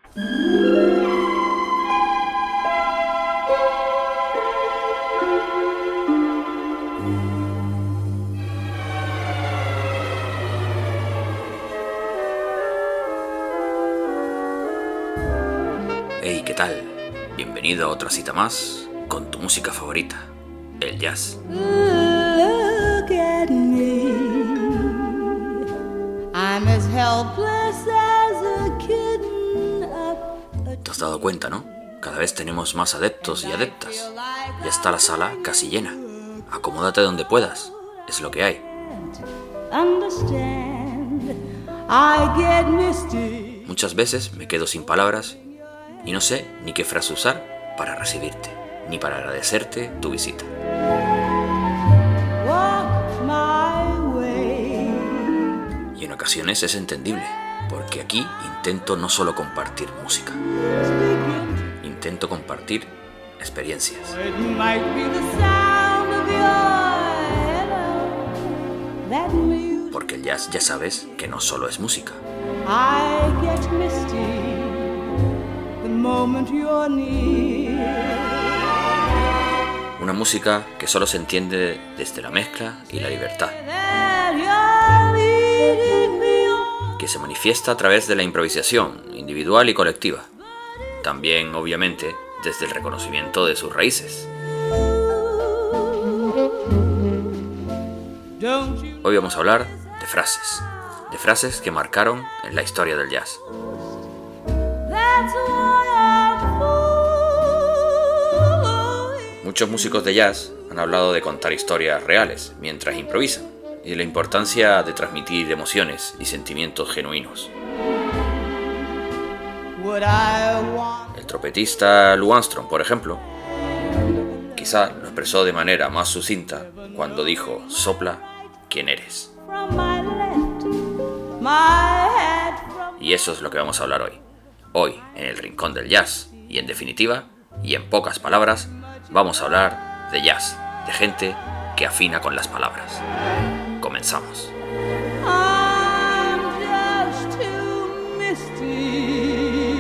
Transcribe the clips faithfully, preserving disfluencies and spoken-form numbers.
Hey, ¿qué tal? Bienvenido a otra cita más con tu música favorita, el jazz. Look at me. I'm as helpless as a kitten up a ¿Te has dado cuenta, no? Cada vez tenemos más adeptos y adeptas. Ya está la sala casi llena. Acomódate donde puedas, es lo que hay. understand. I get misty. Muchas veces me quedo sin palabras y no sé ni qué frase usar para recibirte, ni para agradecerte tu visita. Walk my way. Y en ocasiones es entendible, porque aquí intento no solo compartir música, intento compartir experiencias. It might be the sound of your hello that music. Porque el jazz ya sabes que no solo es música. I get misty the moment you're near. Una música que solo se entiende desde la mezcla y la libertad, That you're leading me on. que se manifiesta a través de la improvisación individual y colectiva. También, obviamente, desde el reconocimiento de sus raíces. Don't you Hoy vamos a hablar de frases, de frases que marcaron en la historia del jazz. That's why I'm fooling. Muchos músicos de jazz han hablado de contar historias reales mientras improvisan y de la importancia de transmitir emociones y sentimientos genuinos. What I want. El trompetista Lou Armstrong, por ejemplo, quizá lo expresó de manera más sucinta cuando dijo: sopla quién eres. From my left, my head from. Y eso es lo que vamos a hablar hoy. Hoy, en el Rincón del Jazz. Y en definitiva, y en pocas palabras, vamos a hablar de jazz, de gente que afina con las palabras. Comenzamos. I'm just too misty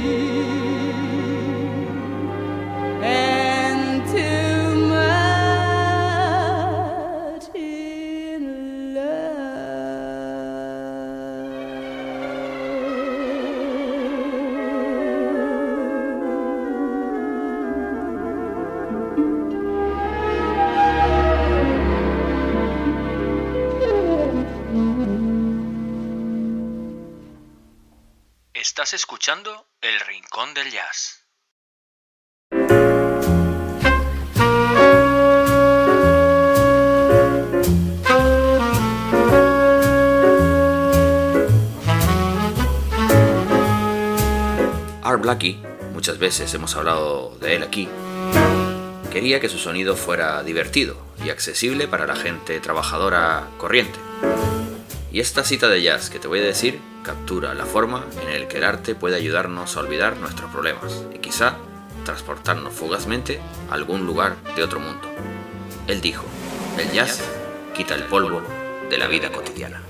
and too much in Estás escuchando El Rincón del Jazz. Art Blakey, muchas veces hemos hablado de él aquí, quería que su sonido fuera divertido y accesible para la gente trabajadora corriente. Y esta cita de jazz que te voy a decir captura la forma en la que el arte puede ayudarnos a olvidar nuestros problemas y quizá transportarnos fugazmente a algún lugar de otro mundo. Él dijo: el jazz quita el polvo de la vida cotidiana.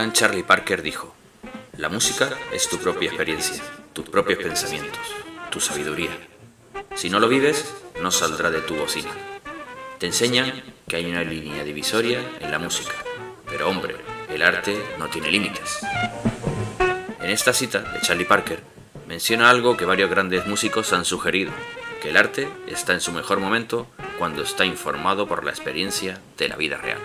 gran Charlie Parker dijo: la música es tu propia experiencia, tus propios pensamientos, tu sabiduría. Si no lo vives, no saldrá de tu bocina. Te enseñan que hay una línea divisoria en la música, pero hombre, el arte no tiene límites. En esta cita de Charlie Parker menciona algo que varios grandes músicos han sugerido, que el arte está en su mejor momento cuando está informado por la experiencia de la vida real.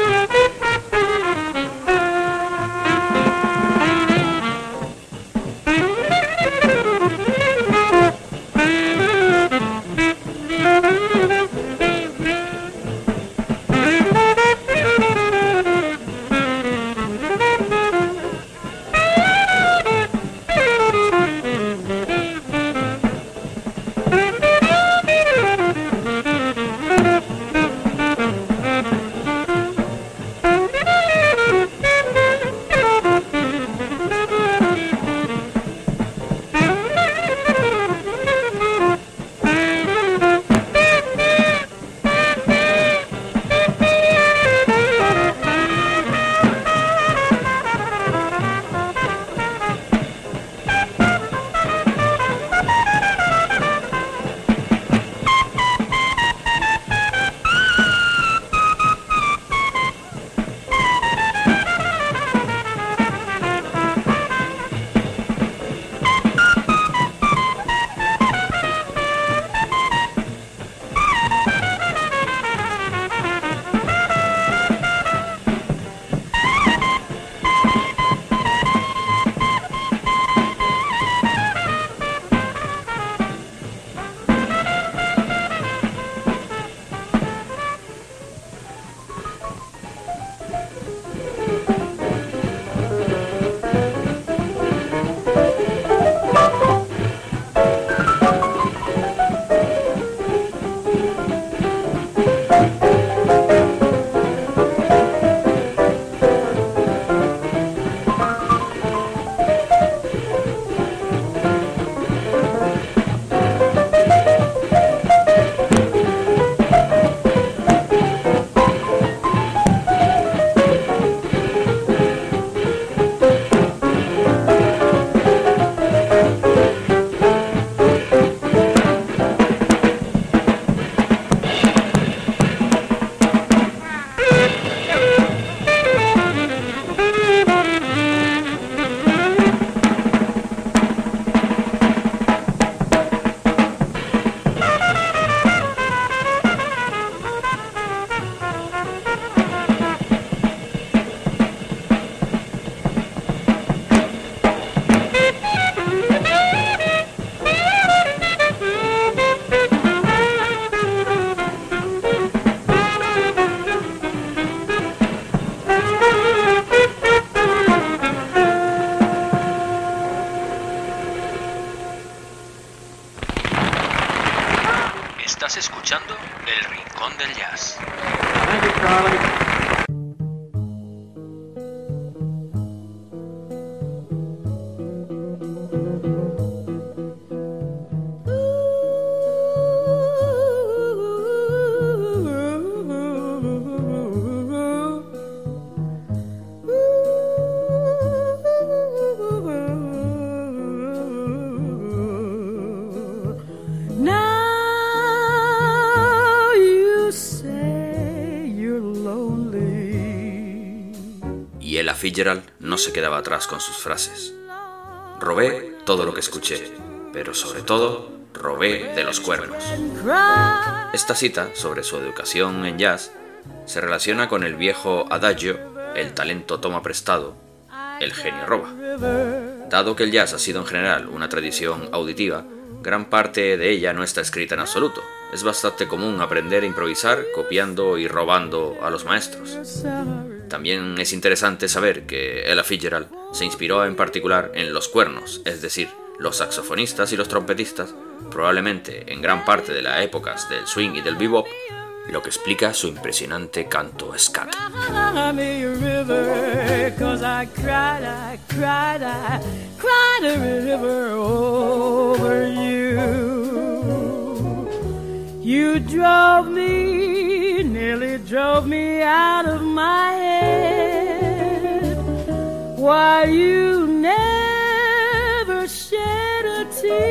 Estás escuchando El Rincón del Jazz. Thank you, Charlie. Y Ella Fitzgerald no se quedaba atrás con sus frases. Robé todo lo que escuché, pero sobre todo robé de los cuernos. Esta cita sobre su educación en jazz se relaciona con el viejo adagio, el talento toma prestado, el genio roba. Dado que el jazz ha sido en general una tradición auditiva, gran parte de ella no está escrita en absoluto. Es bastante común aprender a improvisar copiando y robando a los maestros. También es interesante saber que Ella Fitzgerald se inspiró en particular en los cuernos, es decir, los saxofonistas y los trompetistas, probablemente en gran parte de las épocas del swing y del bebop, lo que explica su impresionante canto scat. You drove me, nearly drove me out of my head. while you never shed a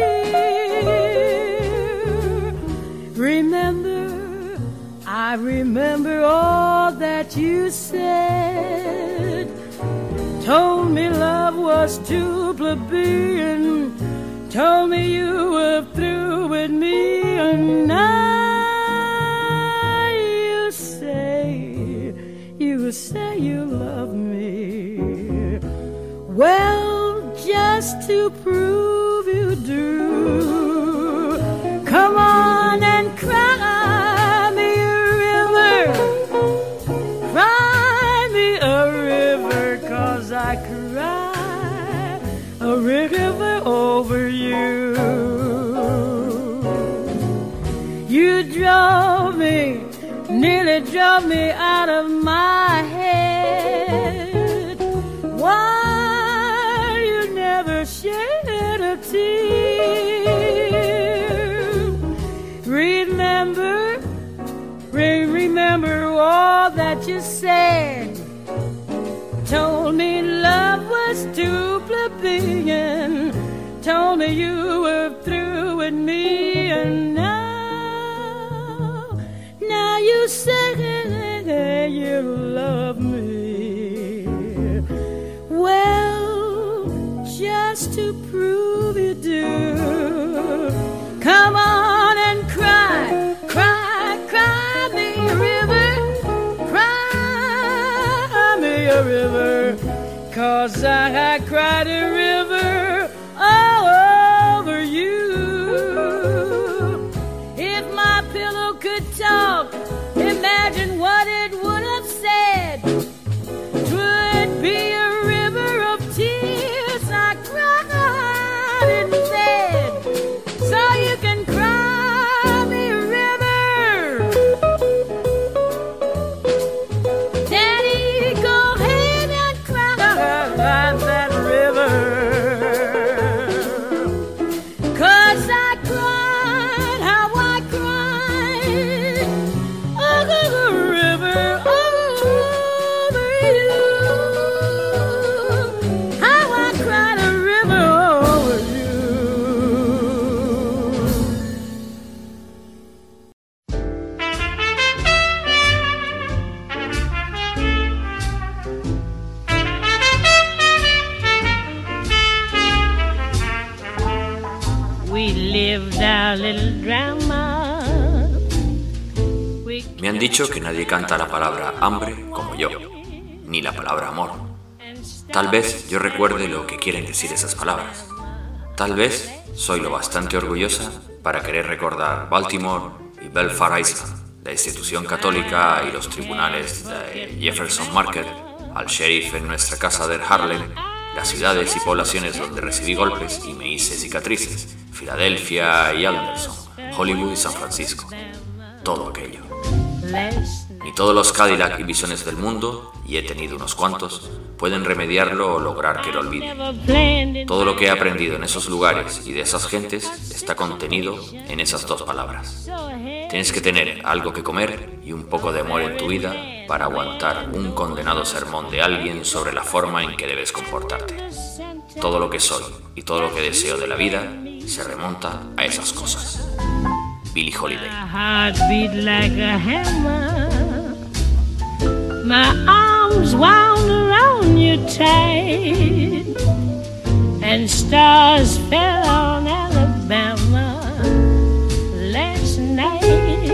tear. Remember, I remember all that you said. Told me love was too plebeian. Told me you were through with me, and now you say, you say you love me. Well, just to prove you do, come on and cry me a river. Cry me a river, 'cause I cry a river over you. You drove me, nearly drove me out of my head. Why you never shed a tear? Remember, re- remember all that you said. Told me love was too plebeian. Told me you were through with me, and now, now you say you love me. Well, just to prove you do, come on and cry, cry, cry me a river, cry me a river, 'cause I, I cried a river all over you. If my pillow could talk, imagine what it would have said. 'Twould be a river of tears I cried instead. So you can cry me a river. Daddy, go ahead and cry that river. 'Cause I cried how I cried over the river over you. How I cried a river over you. We lived our little drama. We Me han dicho que nadie canta la palabra hambre como yo, ni la palabra amor. Tal vez yo recuerde lo que quieren decir esas palabras. Tal vez soy lo bastante orgullosa para querer recordar Baltimore y Belfast Island, la institución católica y los tribunales de Jefferson Market, al sheriff en nuestra casa de Harlem, las ciudades y poblaciones donde recibí golpes y me hice cicatrices, Filadelfia y Anderson, Hollywood y San Francisco. Todo aquello. Ni todos los Cadillac y Bisones del mundo, y he tenido unos cuantos, pueden remediarlo o lograr que lo olvide. Todo lo que he aprendido en esos lugares y de esas gentes está contenido en esas dos palabras. Tienes que tener algo que comer y un poco de amor en tu vida para aguantar un condenado sermón de alguien sobre la forma en que debes comportarte. Todo lo que soy y todo lo que deseo de la vida se remonta a esas cosas. Billie Holiday. My heart beat like a hammer. My arms wound around you tight, and stars fell on Alabama last night.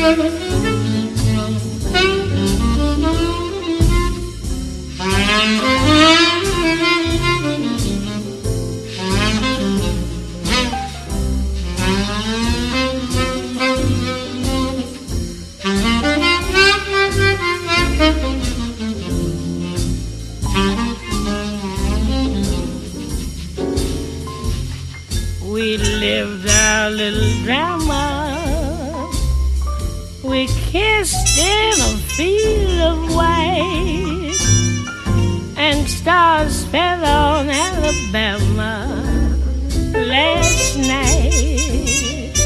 We lived our little drama. We kissed in a field of white, and stars fell on Alabama last night.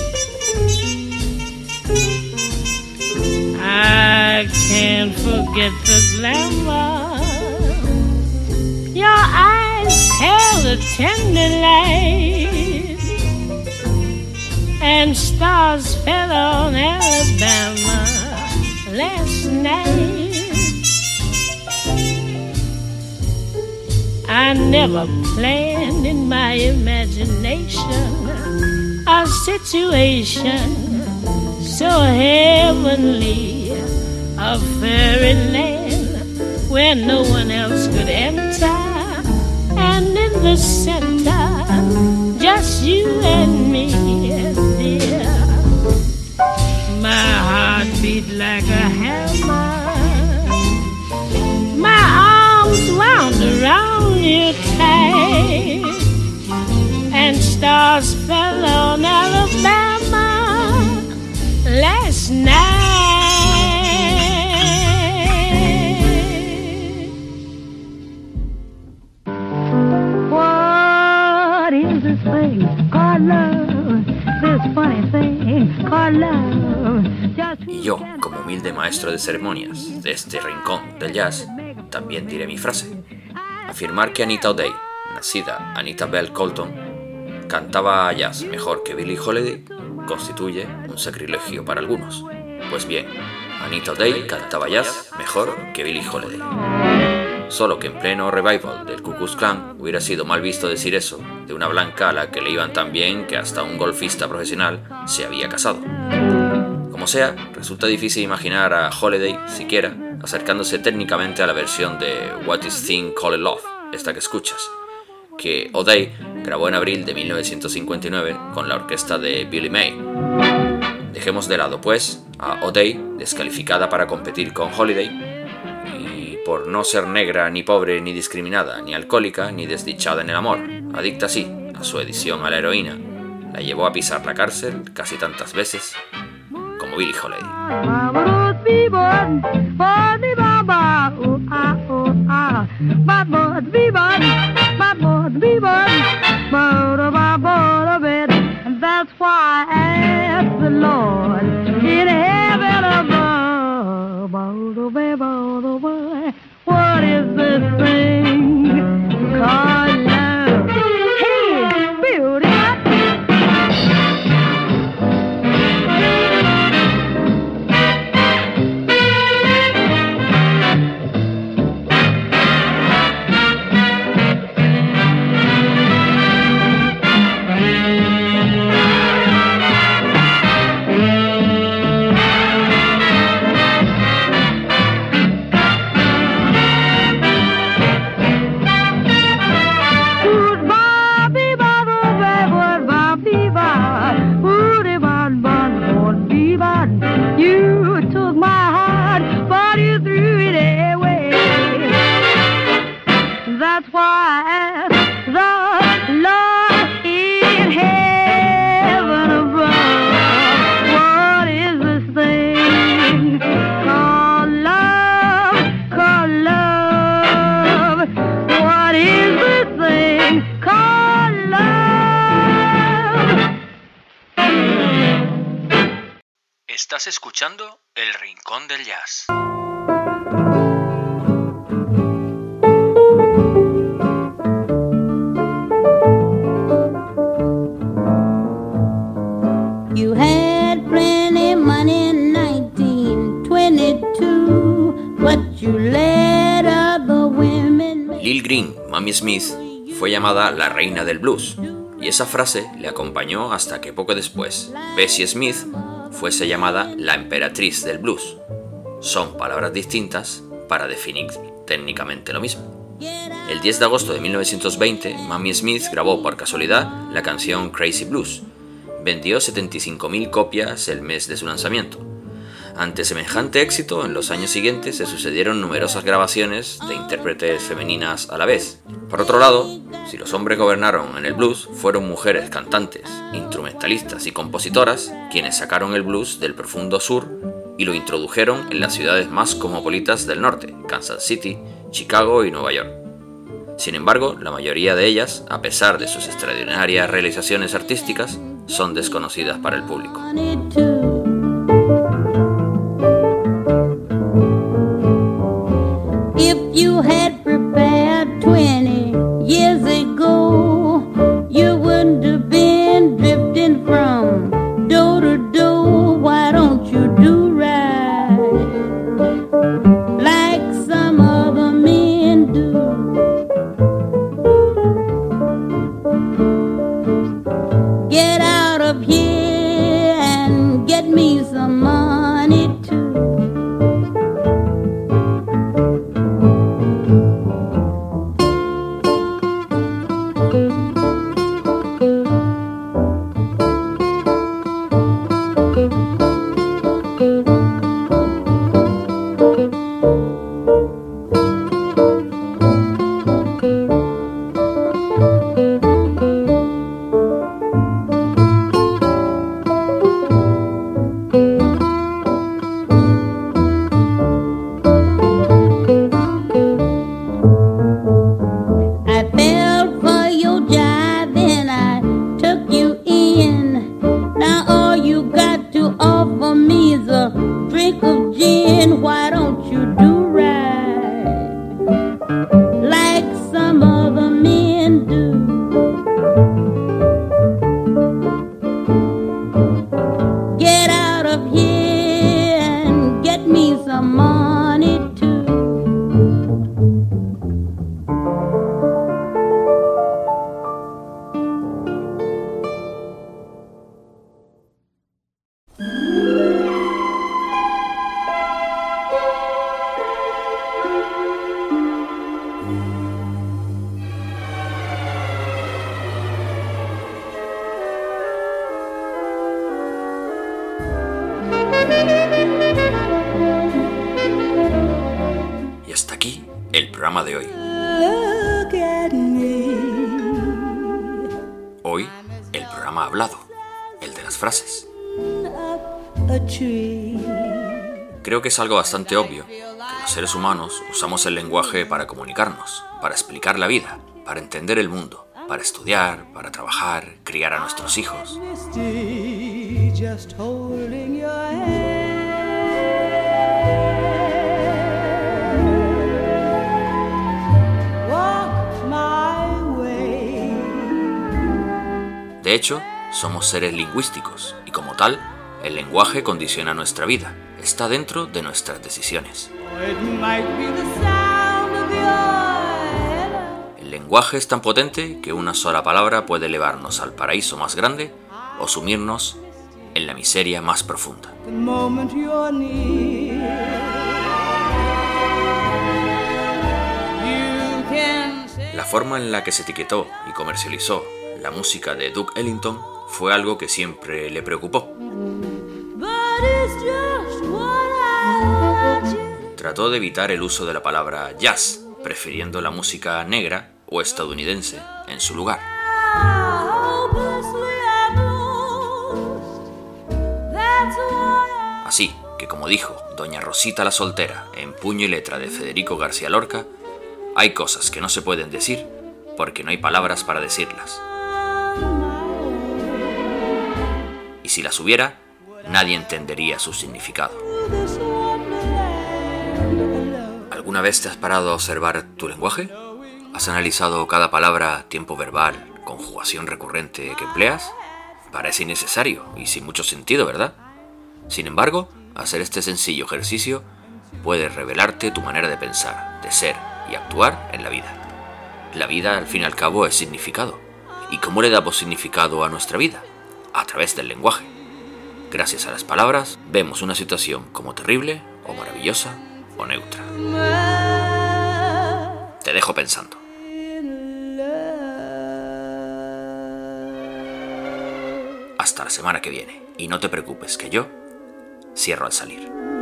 I can't forget the glamour. Your eyes held a tender light, and stars fell on Alabama last night. I never planned in my imagination a situation so heavenly, a fairyland where no one else could enter, and in the center, just you and me, dear. My heart beat like a hammer, my arms wound around you tight, and stars fell on Alabama last night. What is this thing called love? This funny thing called love. Y yo, como humilde maestro de ceremonias de este rincón del jazz, también diré mi frase. Afirmar que Anita O'Day, nacida Anita Bell Colton, cantaba jazz mejor que Billie Holiday constituye un sacrilegio para algunos. Pues bien, Anita O'Day cantaba jazz mejor que Billie Holiday. Solo que en pleno revival del Ku Klux Klan hubiera sido mal visto decir eso de una blanca a la que le iban tan bien que hasta un golfista profesional se había casado. Como sea, resulta difícil imaginar a Holiday, siquiera, acercándose técnicamente a la versión de What Is Thing Called Love, esta que escuchas, que O'Day grabó en abril de mil novecientos cincuenta y nueve con la orquesta de Billy May. Dejemos de lado, pues, a O'Day, descalificada para competir con Holiday, por no ser negra, ni pobre, ni discriminada, ni alcohólica, ni desdichada en el amor, adicta sí a su adicción a la heroína, la llevó a pisar la cárcel casi tantas veces como Billie Holiday. That's why I asked the Lord in heaven above, what is this thing called love? Hey, build it up. That's why the Lord in heaven above, what is this thing called love, called love? What is this thing called love? Estás escuchando El Rincón del Jazz. You had plenty money in nineteen twenty-two, but you let other women make... Lil Green, Mamie Smith, fue llamada la reina del blues, y esa frase le acompañó hasta que poco después Bessie Smith fuese llamada la emperatriz del blues. Son palabras distintas para definir técnicamente lo mismo. El diez de agosto de mil novecientos veinte, Mamie Smith grabó por casualidad la canción Crazy Blues. Vendió setenta y cinco mil copias el mes de su lanzamiento. Ante semejante éxito, en los años siguientes se sucedieron numerosas grabaciones de intérpretes femeninas a la vez. Por otro lado, si los hombres gobernaron en el blues, fueron mujeres cantantes, instrumentalistas y compositoras quienes sacaron el blues del profundo sur y lo introdujeron en las ciudades más cosmopolitas del norte, Kansas City, Chicago y Nueva York. Sin embargo, la mayoría de ellas, a pesar de sus extraordinarias realizaciones artísticas, son desconocidas para el público. If you had prepared twenty years ago, you wouldn't have been drifting from door to door. Why don't you do right like some other men do? Get out of here and get me some money too. Y hasta aquí el programa de hoy. Hoy el programa hablado, el de las frases. Creo que es algo bastante obvio que los seres humanos usamos el lenguaje para comunicarnos, para explicar la vida, para entender el mundo, para estudiar, para trabajar, criar a nuestros hijos. De hecho, somos seres lingüísticos y como tal, el lenguaje condiciona nuestra vida, está dentro de nuestras decisiones. El lenguaje es tan potente que una sola palabra puede elevarnos al paraíso más grande o sumirnos en la miseria más profunda. La forma en la que se etiquetó y comercializó la música de Duke Ellington fue algo que siempre le preocupó. Trató de evitar el uso de la palabra jazz, prefiriendo la música negra o estadounidense en su lugar. Así que, como dijo doña Rosita la Soltera en Puño y Letra de Federico García Lorca, hay cosas que no se pueden decir porque no hay palabras para decirlas. Y si las hubiera, nadie entendería su significado. ¿Alguna vez te has parado a observar tu lenguaje? ¿Has analizado cada palabra, tiempo verbal, conjugación recurrente que empleas? Parece innecesario y sin mucho sentido, ¿verdad? Sin embargo, hacer este sencillo ejercicio puede revelarte tu manera de pensar, de ser y actuar en la vida. La vida, al fin y al cabo, es significado. ¿Y cómo le damos significado a nuestra vida? A través del lenguaje. Gracias a las palabras, vemos una situación como terrible, o maravillosa, o neutra. Te dejo pensando. Hasta la semana que viene. Y no te preocupes que yo cierro al salir.